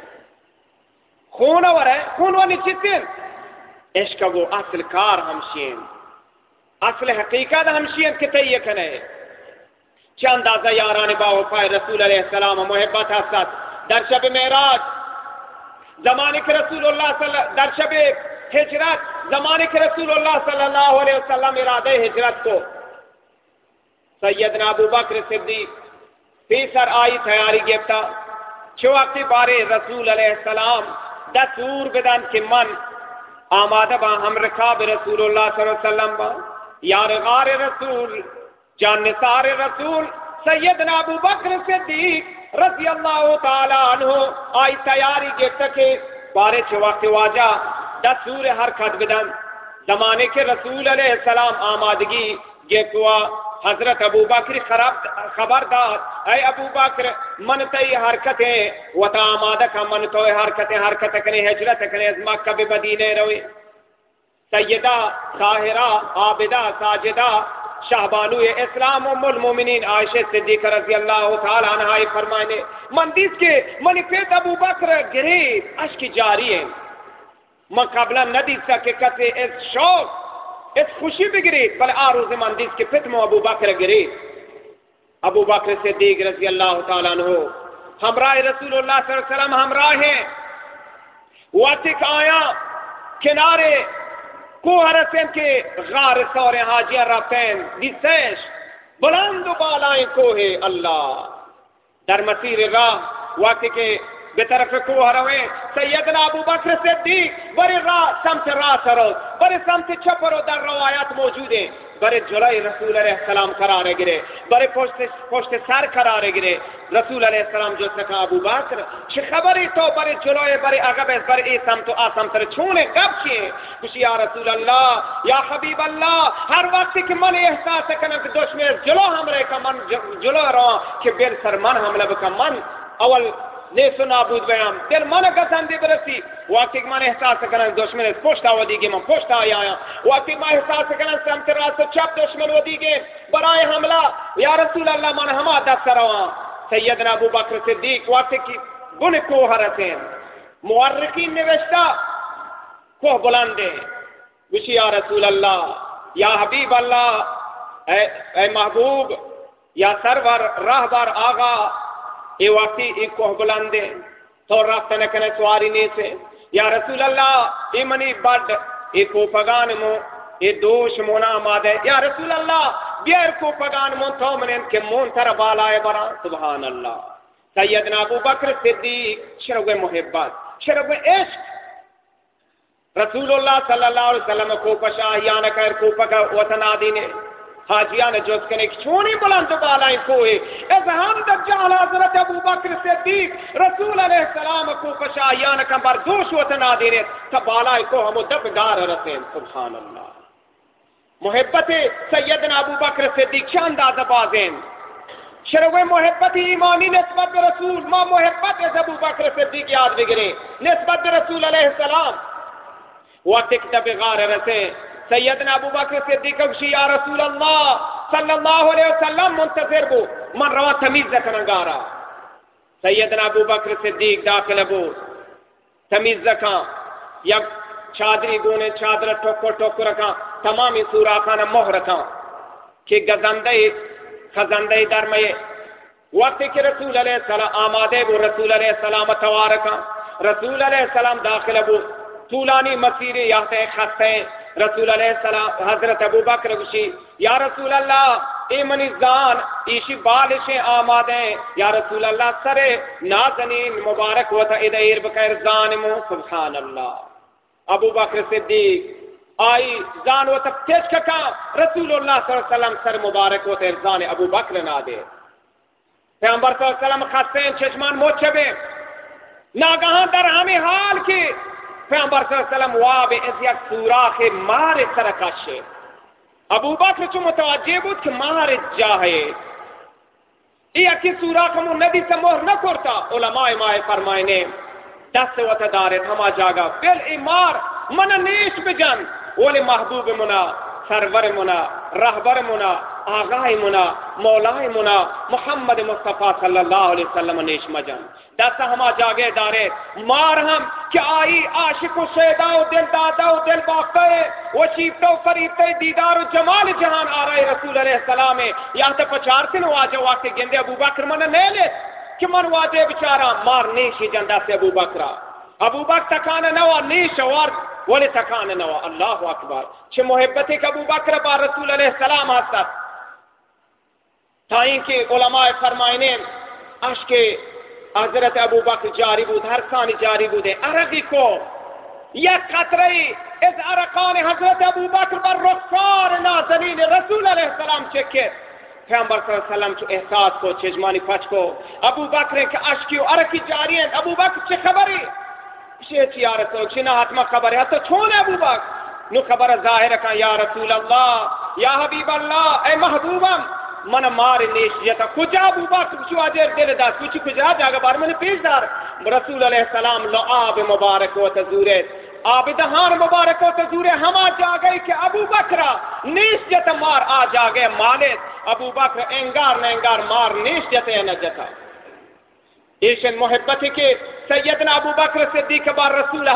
خون اور ہے خون وانی چیزیں عشق وہ اصل کار ہمشین اصل حقیقت ہمشین کتے یہ کنے چند آزا یاران باو پائے رسول علیہ السلام محبت حسد در شب معراج زمانے کے رسول اللہ در شب ہجرت زمانے کے رسول اللہ صلی اللہ علیہ وسلم ارادہ ہجرت کو سیدنا ابو بکر صدیق تیسر آئی تیاری گفتا چو وقتی بارے رسول علیہ السلام دستور بدن کہ من آمادہ با ہم رکاب رسول اللہ صلی اللہ علیہ وسلم با یار غار رسول جان نثار رسول سیدنا ابو بکر صدیق رضی اللہ تعالی عنہ آئی تیاری گفتا کہ بارے چو وقت واجہ دستور حرکت بدن زمانے کے رسول علیہ السلام آمادگی گفتوا حضرت ابو بکر خبردار اے ابو بکر من تی حرکتیں و تا آمادہ کا من تو حرکت کنے ہجرت کنے از مکہ بے مدینے روی. سیدہ طاہرہ عابدہ ساجدہ شہبانو اسلام ام المومنین عائشہ صدیقہ رضی اللہ تعالی عنہ فرمائنے من دیس کے منی پیت ابو بکر گرے اشک جاری ہیں من قبلا ندیس کا کہ کتے اس شوق اس خوشی بگری بل آروز مندیس کے فتم ابو بکر گری. ابو بکر صدیق رضی اللہ تعالیٰ عنہ ہمراہ رسول اللہ صلی اللہ علیہ وسلم ہمراہ ہیں وقتی کہ آیا کنارے کوہ رسیں کے غار سور حاجیاں رفتین دیسیش بلند و بالائیں کوہ اللہ در مسیر راہ وقتی کہ بے طرف کوہ رویں سیدنا ابو بکر صدیق بڑے راہ سمت راہ سرو بڑے سمت چپرو در روایات موجود ہیں بڑے جلائے رسول علیہ السلام قرارے گرے بڑے پشت سر قرارے گرے رسول علیہ السلام جو سکا ابو بکر چھ خبری تو بڑے جلائے بڑے اگب اس بڑے ای سمت و آ سمت چھونے کب چھے کچھ یا رسول اللہ یا حبیب اللہ ہر وقت کہ من احساس کنم کہ دشمن جلو ہمرے کا من جلو رہا کہ بیر سر من حملہ بکا من اول نیسو نابود بیام دل من گسندی برسی وقتی من احساس کنن دشمن پشتا و دیگه من پشتا آیا وقتی من احساس کنن سمت راست چپ دشمن و دیگه برای حملہ یا رسول اللہ من ہما دست روان سیدنا ابو بکر صدیق وقتی کی گن کوہ رسیں مورخین نوشتا کوہ بلندے وشی یا رسول اللہ یا حبیب اللہ اے محبوب یا سرور راہبر آغا یہ وقتی ایک کوہ بلندے تو رفت نکنے سواری نہیں سے یا رسول اللہ ای منی بڑھ ای کوپگان مو ای دوش مونا آمادے یا رسول اللہ بیر کوپگان مون تو منین کہ مون تر بالائے برا سبحان اللہ سیدنا ابو بکر صدیق شرق محبت شرق عشق رسول اللہ صلی اللہ علیہ وسلم کوپا شاہیان کر کوپا کا وطن آدینے حاجیان جوز کنے چونی بلند بالائیں کوئے از ہم دجال حضرت ابو بکر صدیق رسول علیہ السلام کو پشاہیان کا بردوش وطنا دینے تب بالائیں کو ہم دب گار رسیں سبحان اللہ محبت سیدنا ابو بکر صدیق شانداز بازیں شروع محبت ایمانی نسبت رسول ما محبت از ابو بکر صدیق یاد بگرے نسبت رسول علیہ السلام وقت دب غار رسیں سیدنا ابو بکر صدیق کشی یا رسول اللہ صلی اللہ علیہ وسلم منتظر بو من روا تمیز کننگارا سیدنا ابو بکر صدیق داخل بو تمیز زکاں یک چادری گونے چادر ٹوکو ٹوکو رکھاں تمامی سوراخانہ موہ رکھاں کہ گزندے خزندے درمے وقت کہ رسول علیہ السلام آمادے بو رسول علیہ السلام توارکاں رسول علیہ السلام داخل بو طولانی مسیری یہاں خطے رسول علیہ السلام حضرت ابو بکر گوشی یا رسول اللہ ای منی زان ایشی بالشیں آمادیں یا رسول اللہ سرے نازنین مبارک وطا ادھیر بکر زانمو سبحان اللہ ابو بکر صدیق آئی زان وطا تیج ککا رسول اللہ صلی اللہ علیہ وسلم سر مبارک وطا زان ابو بکر نادے پیغمبر صلی اللہ علیہ وسلم خستیں چشمان موچبیں ناگہاں در ہمیں حال کی پیغمبر صلی اللہ علیہ وسلم واب از یک سوراخ مار سرکش ابو بکر چو متوجہ بود کہ مار جاہے یہ اکی سوراخ ہمو ندی سے مہر نہ کرتا علماء مائے فرمائنے دست و تدارت ہما جاگا بل ای مار من نیش بجن اولی محبوب منا سرور منا رہبر منا آغای منا مولای منا محمد مصطفیٰ صلی اللہ علیہ وسلم نیش مجن دست ہما جاگے دارے مار ہم کہ آئی عاشق و شیدہ و دل دادا و دل باقتے و شیفتہ و فریبتے دیدار و جمال جہان آ رہے رسول علیہ السلام یہاں تے پچارتے نو واجہ واقع گندے ابو بکر من نہیں لے کہ من واجہ بچارا مار نیشی جندہ سے ابو بکر تکانا نوا نیش وار ولی تکانا نوا اللہ اکبر چھ محبت ایک ابو بکر با رسول علیہ السلام حسد تائیں کہ علماء فرمائنے عشق حضرت ابو بکر جاری بود ہر ثانی جاری بود عرقی کو یک قطرہی از عرقان حضرت ابو بکر بر رخسار نازنین رسول علیہ السلام چکے پیغمبر صلی اللہ علیہ وسلم چو احساس کو چجمانی پچ کو ابو بکر کے عشقی و عرقی جاری ہیں ابو بکر چھ خبری شیچ یا رسول چنا حتمہ خبر ہے تو چھونے ابو بکر نو خبر ظاہر کہا یا رسول اللہ یا حبیب اللہ اے محبوبم من مار نیشیتا کجا ابو بکر شو اجر دل دا کچھ کجا جاگا بار میں پیش دار رسول علیہ السلام لعاب مبارک و تزورے آب دہان مبارک و تزورے ہما جاگئے کہ ابو بکرہ نیشیتا مار آ جاگئے مالت ابو بکر انگار نہ انگار مار نیشیتا نہ جتا ایشن محبت کے سیدنا ابو بکر صدیق بار رسول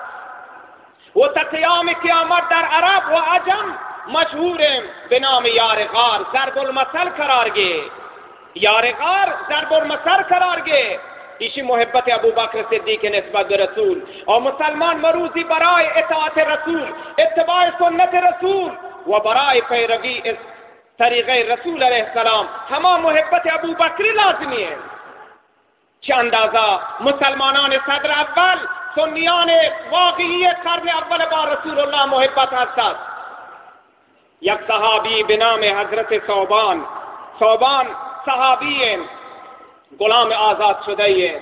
حسد وہ تقیام قیامت در عرب و عجم مشہور ہیں بنام یار غار ضرب المثل قرار گئے یار غار ضرب المثل قرار گئے اسی محبت ابو بکر صدیق نسبت رسول اور مسلمان مروزی برائے اطاعت رسول اتباع سنت رسول و برائے پیروی اس طریقہ رسول علیہ السلام ہما محبت ابو بکر لازمی ہے. چه اندازہ مسلمانان صدر اول سنیان واقعی قرن اول با رسول اللہ محبت هستند. یک صحابی بنام حضرت ثوبان صحابی ہیں، غلام آزاد شدہ ہیں.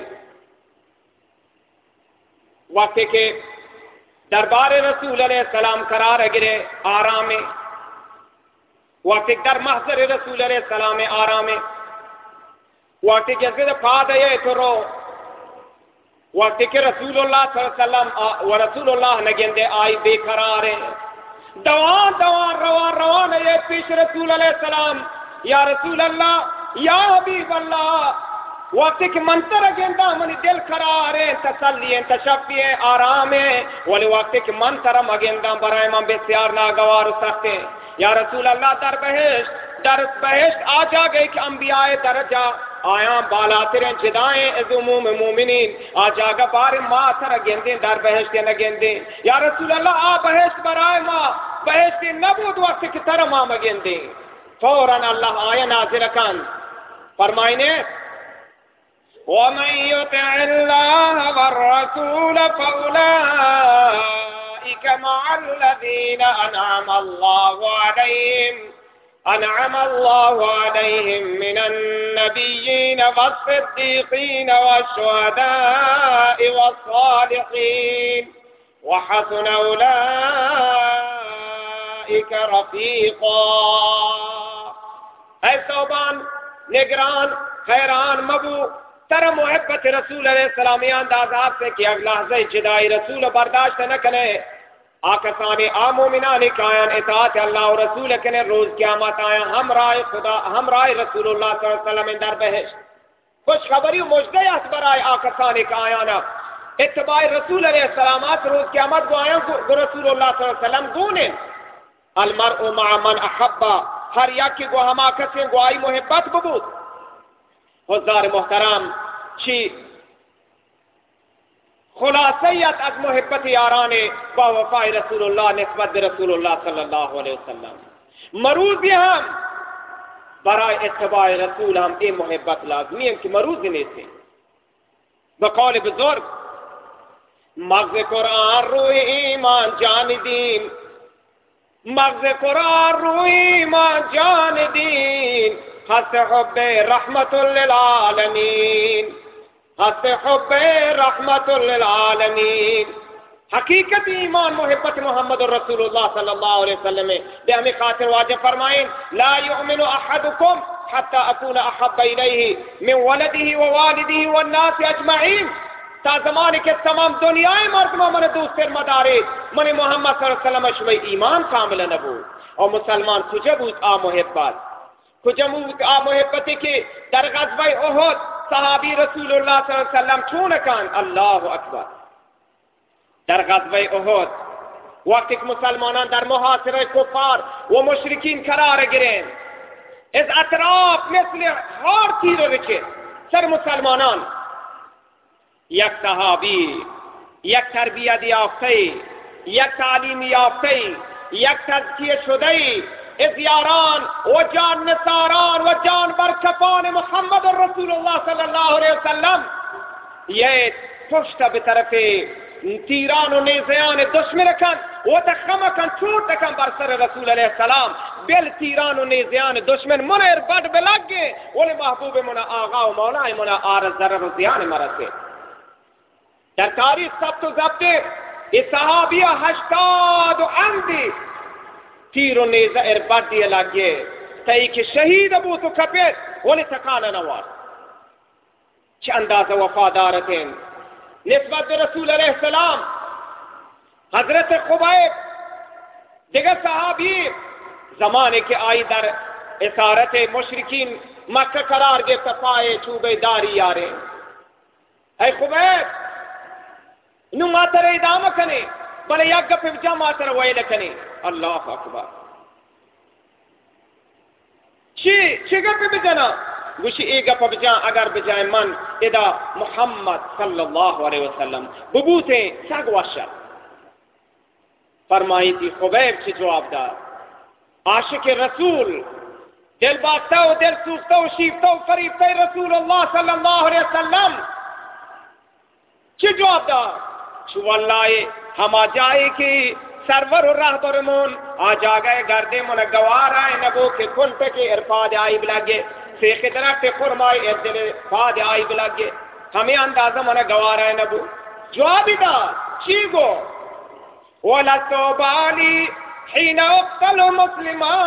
وقتی کہ دربار رسول علیہ السلام قرار گرے آرام، وقتی در محضر رسول علیہ السلام آرام، وقتی کہ زد پادے تو رو، وقتی کہ رسول اللہ صلی اللہ علیہ وسلم و رسول اللہ نگندے آئی بے قرار ہیں، دوان روان ہے پیش رسول علیہ السلام. یا رسول اللہ یا حبیب اللہ، وقتی کہ منتر گندہ منی دل قرار ہے، تسلی ہے، تشفی ہے، آرام ہے، ولی وقتی کہ منتر مگندہ برائے من بسیار ناگوار سکتے ہیں. یا رسول اللہ در بہشت آ جا گئی کہ انبیاء درجہ آیاں بالاتریں جدائیں از عموم مومنین آ جاگا بار ماں تر گندیں در بہشت نہ گندیں. یا رسول اللہ آ بہشت برائے ماں بہشت نبود وقت کی طرح ماں مگندیں. فوراً اللہ آیا نازل کن فرمائنے وَمَن يُطِعِ اللَّهَ وَالرَّسُولَ فَأُولَئِكَ مَعَ الَّذِينَ أَنْعَمَ اللَّهُ عَلَيْهِم مِّنَ النَّبِيِّينَ وَالصِّدِّيقِينَ وَالشُّهَدَاءِ وَالصَّالِحِينَ وَحَسُنَ أُولَئِكَ رَفِيقًا. اے ثوبان نگران حیران مبو تر محبت رسول علیہ السلام اندازات سے کہ اگلا لحظہ جدائی رسول برداشت نہ کرے. آکسانی مومنان کائن اطاعت اللہ و رسول کنے روز قیامت آیا ہمراہ خدا ہمراہ رسول اللہ صلی اللہ علیہ وسلم در بہشت. خوش خبری مجدے اس برائے آکسانی کائنا اتباع رسول علیہ السلامات روز قیامت کو آیا رسول اللہ صلی اللہ علیہ وسلم گونے. المرء مع من احبا، ہر یک کو ہما کسی کو آئی محبت ببود. حضار محترم چی خلاصیت از محبت یارانے با وفاء رسول اللہ نسبت رسول اللہ صلی اللہ علیہ وسلم. مروزی ہم برائے اتباع رسول ہم اے محبت لازمی ہے کہ مروزی نہیں سے. بقول بزرگ مغز قرآن روی ایمان جان دین، مغز قرآن روی ایمان جان دین، حس حب رحمت للعالمین، حس حب رحمت للعالمین. حقیقت ایمان محبت محمد رسول اللہ صلی اللہ علیہ وسلم ہے. بے ہمیں خاطر واجب فرمائیں لا یؤمن احدکم حتی اکون احب الیہ من ولدہ ووالدہ والناس اجمعین. تا زمانے کے تمام دنیای مردمہ من دوست مدارے من محمد صلی اللہ علیہ وسلم شوی ایمان کامل نبو. اور مسلمان کجبوت آ محبت کجبوت آ محبتی کہ در غزوہ احد صحابی رسول اللہ صلی اللہ علیہ وسلم چونکان اللہ اکبر در غزوہ احد وقت مسلمانان در محاصرہ کفار و مشرکین قرار گرین از اطراف مثل ہار تیر رکھے سر مسلمانان. یک صحابی یک تربیت یافتہ یک تعلیم یافتہ یک تزکیہ شدہ اس یاران و جان نثاران و جان برکفان محمد رسول اللہ صلی اللہ علیہ وسلم یہ پشت بطرف تیران و نیزیان دشمن کن و تخمکن چوٹ کن بر سر رسول علیہ السلام بل تیران و نیزیان دشمن منیر بڑ بلگ گئے ولی محبوب منا آغا و مولا منا آرز ضرر و زیان مرسے. در تاریخ ثبت و ضبط اس صحابیہ 80 عمدی تیر و نیزہ اربت دیے لگے تئی کہ شہید ابو تو کپیت ولی تکانا نوار. چھ اندازہ وفادارتیں نسبت رسول علیہ السلام. حضرت خبیب دیگر صحابی زمانے کے آئی در اسارت مشرکین مکہ قرار گے تفائے چوبے داری یارے. اے خبیب نو ماتر ادامہ کنے بلے یک گپ جا ماتر ویل کنے. اللہ اکبر چی گپ بجنا گوشی ای گپ بجان اگر بجائے من ادا محمد صلی اللہ علیہ وسلم ببوتیں سگ وشد فرمائی تھی خبیب چی جواب دار عاشق رسول دل باغتا و دل سوختا و شیفتا و فریبتا رسول اللہ صلی اللہ علیہ وسلم چی جواب دار چو واللہ ہما جائے کی سرور و رہبر مون آ جا گئے گردے من گوار آئے نبو کے کن پہ کے ارفاد آئی بلگے سیخ درخت خرمائی ادل فاد آئی بلگے ہمیں اندازہ من گوار آئے نبو جوابی دا چی گو وَلَسْتُ بَالِي حِينَ أُقْتَلُ مُسْلِمًا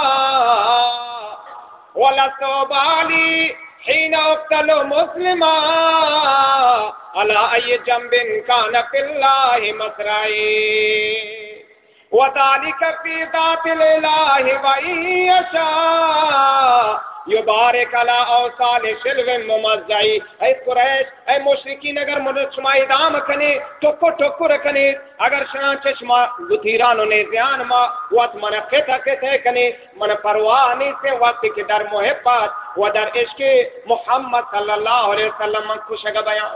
وَلَسْتُ بَالِي حِينَ أُقْتَلُ مُسْلِمًا عَلَىٰ أَيِّ جَنبٍ كَانَ فِي اللَّهِ مَصْرَعِي وَذَلِكَ فِي ذَاتِ الْإِلَٰهِ وَإِن يَشَاء یبارک علی اوصال شلو ممزعی اے قریش اے مشرکین اگر مدد شما ادام کنے ٹکو ٹکو رکنے اگر شان چشما گتیرانو نیزیان ما وقت من قطع کنے من پروانی سے وقت کی در محبت و در عشق محمد صلی اللہ علیہ وسلم من خوشگ بیان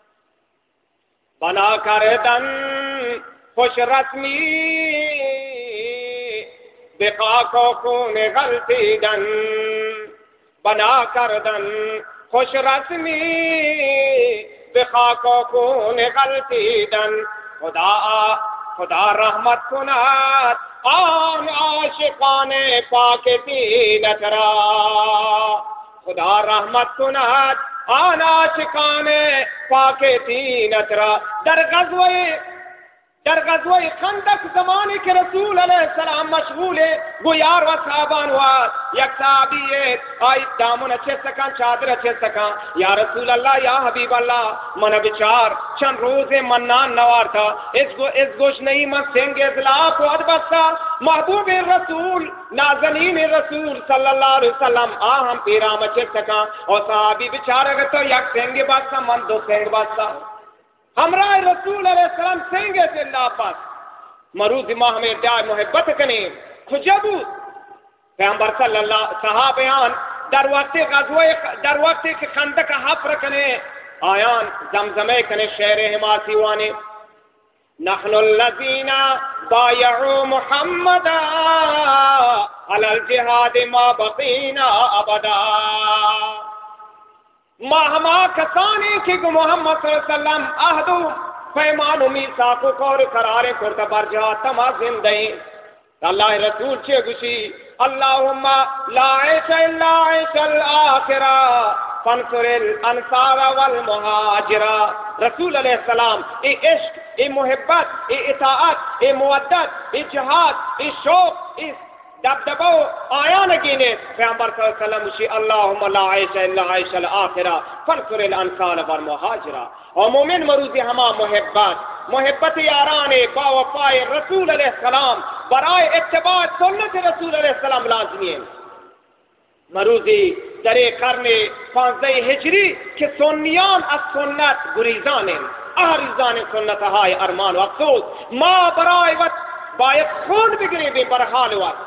بنا کردن خوش رسمی بقا کو خون غلطی دن بنا کردن خوش رسمی بخاک و خون غلطی دن خدا رحمت کند آن عاشقان پاک تینت را خدا رحمت کند آن عاشقان پاک تینت را در غزوہ خندق زمانے کے رسول علیہ السلام مشغول ہے گویار و صحابان واد یک صحابی ہے آئی دامن اچھے سکان چادر اچھے سکان یا رسول اللہ یا حبیب اللہ من بچار چند روز منان نوار تھا اس گوش نہیں من سنگ اضلاف و ادبستا محبوب رسول نازنین رسول صلی اللہ علیہ وسلم ہم پیرام اچھے سکان اور صحابی بچار اگر تو یک سنگ باستا من دو سنگ باستا ہمراہ رسول علیہ السلام سنگے سے اللہ پاس مروز ماہ ہمیں دعائے محبت کنے خجبو پیغمبر صلی اللہ صحابیان در وقت خندق حفر کنے آیان زمزمے کنے شہر حماسی وانے نحن الذین بایعوا محمدا علی الجہاد ما بقینا ابدا ما ہما کسانی کہ محمد صلی اللہ علیہ وسلم عہدو پیمان و میثاق و قول قرار کرتا برجا تما زندگی اللہ رسول چھے گوشی اللہم لا عیش الا عیش الاخرہ فانصر الانصار والمہاجرہ رسول علیہ السلام اے عشق اے محبت اے اطاعت اے مودت اے جہاد اے شوق اے دبدبو آیا نگینے پیغمبر صلی اللہ علیہ وسلم اسی اللہم لا عیش الا عیش الاخرہ فانصر الانصار والمہاجرہ اور مومن مروزی ہما محبت یاران با وفائے رسول علیہ السلام برائے اتباع سنت رسول علیہ السلام لازمی ہے مروزی در قرن 15 ہجری کہ سنیان از سنت گریزان ہیں احریزان سنت ہائے ارمان و افسوس ما برائے وقت باید خون بگری بے برحال وقت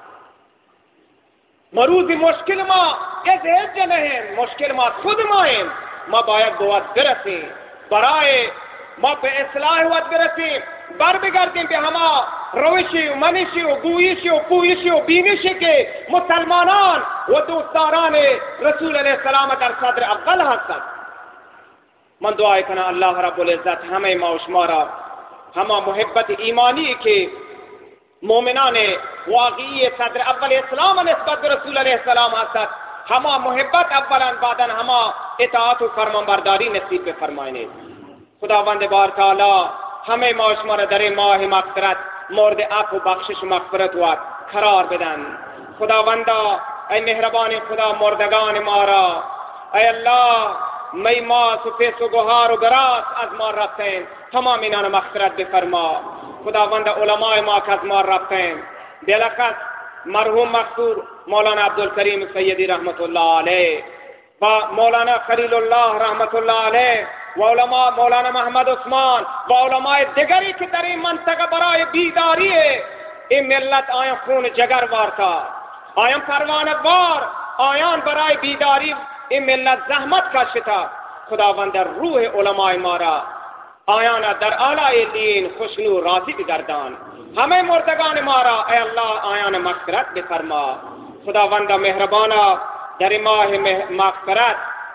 مروزی مشکل ما اس حجن ہیں مشکل ما خود مائیں ما باید بواد برسیں برائے ما پہ اصلاح وقت برسیں بر بگردیں پہ ہما روشی و منشی و گویشی و پویشی و بینشی کے مسلمانان و دوستاران رسول علیہ السلام در صدر اول حسد من دعائے کنا اللہ رب العزت ہمیں ما اشمارا ہما محبت ایمانی کے مومنان واقعی صدر اول اسلام نسبت رسول علیہ السلام حسد ہما محبت اولا بعدن ہما اطاعت و فرمانبرداری نصیب پہ فرمائنے خداوند بار تعالی ہمیں معاشمار در ماہ مغفرت مورد عفو و بخشش مغفرت وقت قرار بدن خداوندا اے مہربان خدا مردگان مارا اے اللہ میں ما سفیس و گوہار و گراس از مار رکھتے ہیں تمام انہاں مغفرت بفرما خداوند علماء ما از مار رکھتے ہیں بلخص مرحوم مغفور مولانا عبدالکریم سیدی رحمت اللہ علیہ و مولانا خلیل اللہ رحمت اللہ علیہ و علماء مولانا محمد عثمان و علماء دیگری کی در این منطقه برای بیداری این ملت آیا خون جگر وار تھا آیا پروانه وار آیان برای بیداری این ملت زحمت کشیده. خداوند روح علمای ما را آیان در اعلی دین خوشنو راضی بگردان. همه مردگان ما را ای الله آیان مغفرت بفرما. خداوند مهربانا در ماه مغفرت،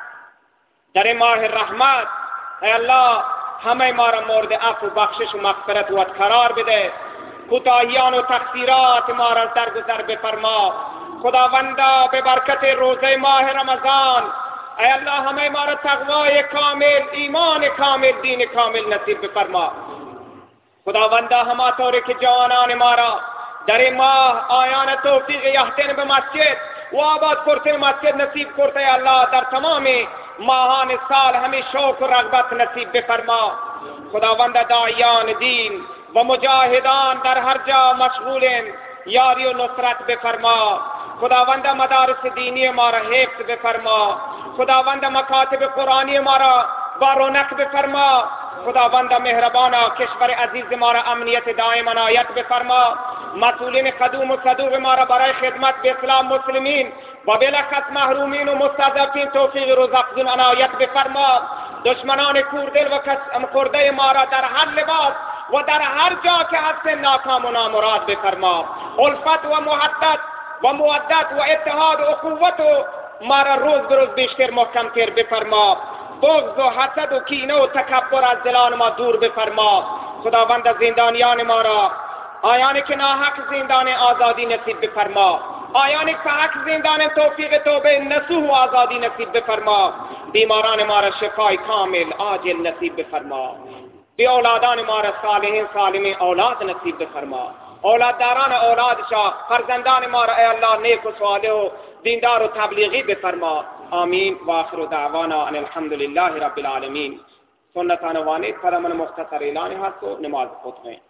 در ماه رحمت، ای الله همه ما را مورد عفو و بخشش و مغفرت و قرار بده. کوتاهیان و تقصیرات ما را درگذر بفرما. خداوندا به برکت روزه ماه رمضان ای الله همه ما را تقوای کامل، ایمان کامل، دین کامل نصیب بفرما. خداوندا همه طوری که جوانان ما را در این ماه آیان توفیق یحتن به مسجد و آباد کرتن مسجد نصیب کرده ای الله در تمام ماهان سال همه شوق و رغبت نصیب بفرما. خداوند داعیان دین و مجاهدان در هر جا مشغولن یاری و نصرت بفرما. خداوند مدارس دینی ما را حفظ بفرما. خداوند مکاتب قرآنی ما را با رونق بفرما. خداوند مهربانا کشور عزیز ما را امنیت دائم عنایت بفرما. مسئولین قدوم و صدوق ما را برای خدمت به اسلام مسلمین و بلخص محرومین و مستضعفین توفیق رزق افزون عنایت بفرما. دشمنان کوردل و خرده ما را در هر لباس و در هر جا که هست ناکام و نامراد بفرما. الفت و محبت و مودت و اتحاد و اخوت و ما را روز به روز بیشتر محکم تر بفرما. بغض و حسد و کینه و تکبر از دلان ما دور بفرما. خداوند زندانیان ما را آیانی که ناحق زندان آزادی نصیب بفرما. آیانی که حق زندان توفیق توبه نصوح و آزادی نصیب بفرما. بیماران ما را شفای کامل عاجل نصیب بفرما. بی اولادان ما را صالحین سالمین اولاد نصیب بفرما. اولادداران اولادشا فرزندان ما را ای الله نیک و صالح و دیندار و تبلیغی بفرما. آمین و آخر دعوانا ان الحمد لله رب العالمین. سنتان وانید فرمان مختصر اعلان هست و نماز خطبه.